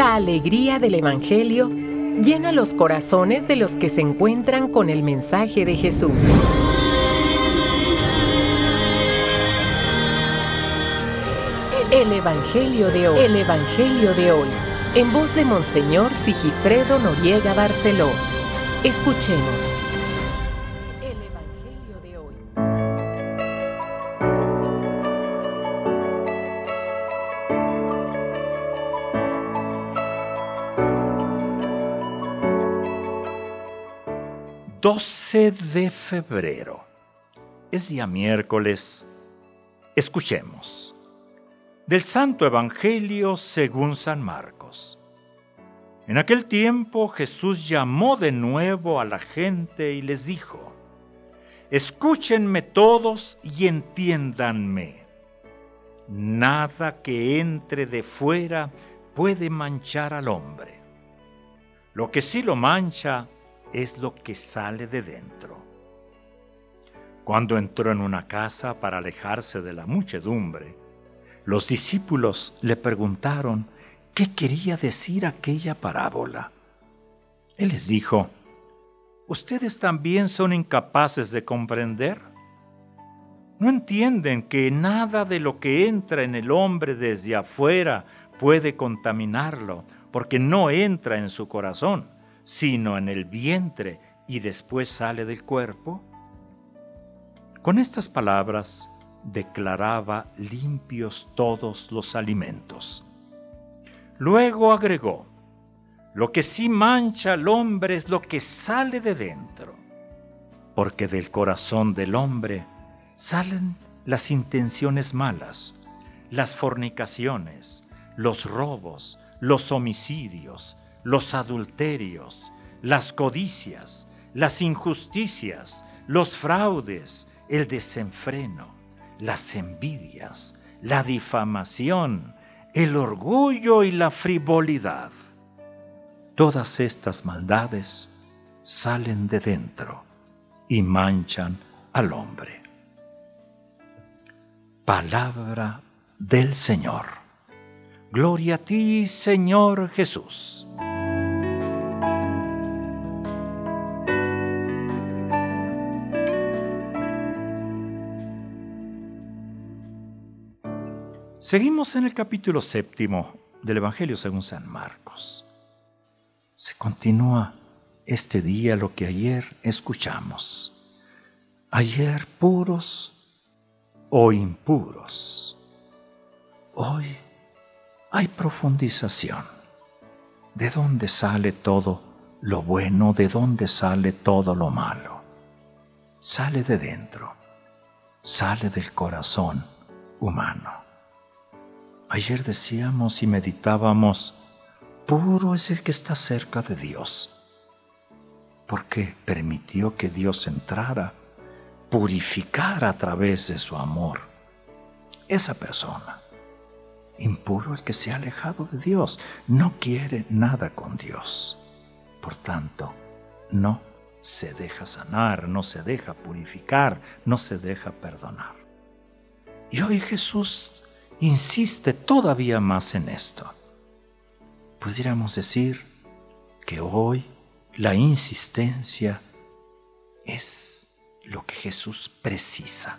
La alegría del Evangelio llena los corazones de los que se encuentran con el mensaje de Jesús. El Evangelio de hoy. El Evangelio de hoy. En voz de Monseñor Sigifredo Noriega Barceló. Escuchemos. El Evangelio de hoy. ...12 de febrero... es día miércoles. Escuchemos del Santo Evangelio según San Marcos. En aquel tiempo Jesús llamó de nuevo a la gente y les dijo: escúchenme todos y entiéndanme. Nada que entre de fuera puede manchar al hombre. Lo que sí lo mancha es lo que sale de dentro. Cuando entró en una casa para alejarse de la muchedumbre, los discípulos le preguntaron qué quería decir aquella parábola. Él les dijo: ¿ustedes también son incapaces de comprender? ¿No entienden que nada de lo que entra en el hombre desde afuera puede contaminarlo, porque no entra en su corazón, sino en el vientre y después sale del cuerpo? Con estas palabras declaraba limpios todos los alimentos. Luego agregó: lo que sí mancha al hombre es lo que sale de dentro, porque del corazón del hombre salen las intenciones malas, las fornicaciones, los robos, los homicidios, los adulterios, las codicias, las injusticias, los fraudes, el desenfreno, las envidias, la difamación, el orgullo y la frivolidad. Todas estas maldades salen de dentro y manchan al hombre. Palabra del Señor. Gloria a ti, Señor Jesús. Seguimos en el capítulo 7 del Evangelio según San Marcos. Se continúa este día lo que ayer escuchamos. Ayer puros o impuros. Hoy hay profundización. ¿De dónde sale todo lo bueno? ¿De dónde sale todo lo malo? Sale de dentro. Sale del corazón humano. Ayer decíamos y meditábamos: puro es el que está cerca de Dios, porque permitió que Dios entrara, purificara a través de su amor esa persona. Impuro el que se ha alejado de Dios, no quiere nada con Dios. Por tanto, no se deja sanar, no se deja purificar, no se deja perdonar. Y hoy Jesús insiste todavía más en esto. Pudiéramos decir que hoy la insistencia es lo que Jesús precisa.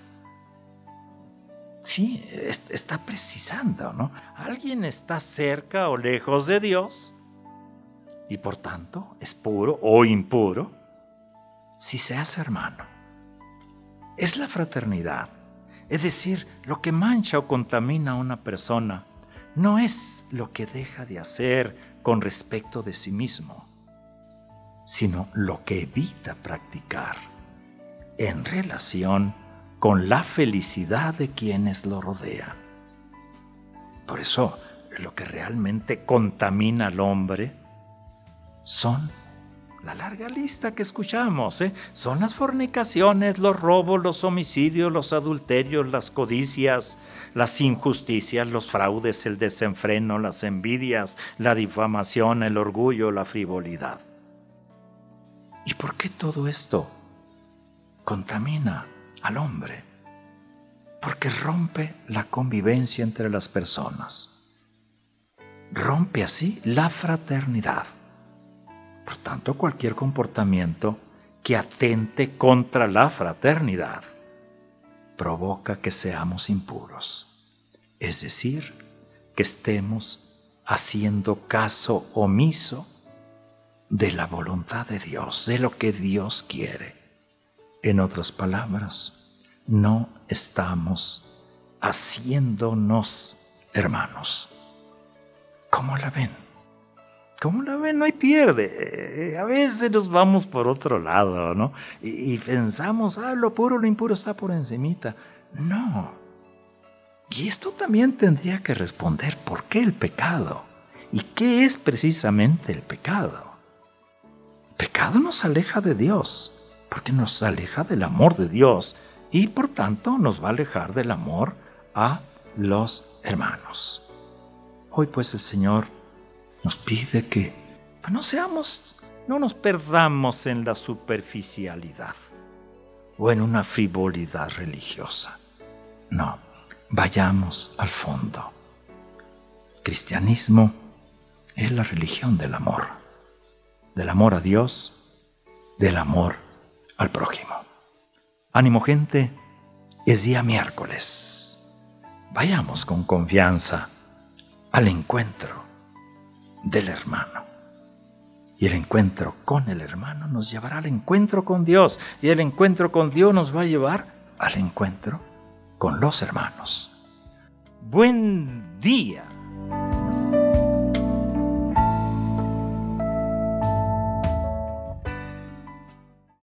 Sí, está precisando, ¿no? Alguien está cerca o lejos de Dios y por tanto es puro o impuro si se hace hermano. Es la fraternidad. Es decir, lo que mancha o contamina a una persona no es lo que deja de hacer con respecto de sí mismo, sino lo que evita practicar en relación con la felicidad de quienes lo rodean. Por eso, lo que realmente contamina al hombre son la larga lista que escuchamos, son las fornicaciones, los robos, los homicidios, los adulterios, las codicias, las injusticias, los fraudes, el desenfreno, las envidias, la difamación, el orgullo, la frivolidad. ¿Y por qué todo esto contamina al hombre? Porque rompe la convivencia entre las personas. rompe así la fraternidad. Por tanto, cualquier comportamiento que atente contra la fraternidad provoca que seamos impuros, es decir, que estemos haciendo caso omiso de la voluntad de Dios, de lo que Dios quiere. En otras palabras, no estamos haciéndonos hermanos. ¿Cómo la ven? ¿Cómo la ven? No hay pierde. A veces nos vamos por otro lado, ¿no? Y pensamos, lo puro, lo impuro está por encimita. No. Y esto también tendría que responder, ¿por qué el pecado? ¿Y qué es precisamente el pecado? El pecado nos aleja de Dios, porque nos aleja del amor de Dios y por tanto nos va a alejar del amor a los hermanos. Hoy pues el Señor nos pide que no nos perdamos en la superficialidad o en una frivolidad religiosa. No, vayamos al fondo. El cristianismo es la religión del amor a Dios, del amor al prójimo. Ánimo, gente, es día miércoles. Vayamos con confianza al encuentro del hermano. Y el encuentro con el hermano nos llevará al encuentro con Dios. Y el encuentro con Dios nos va a llevar al encuentro con los hermanos. Buen día.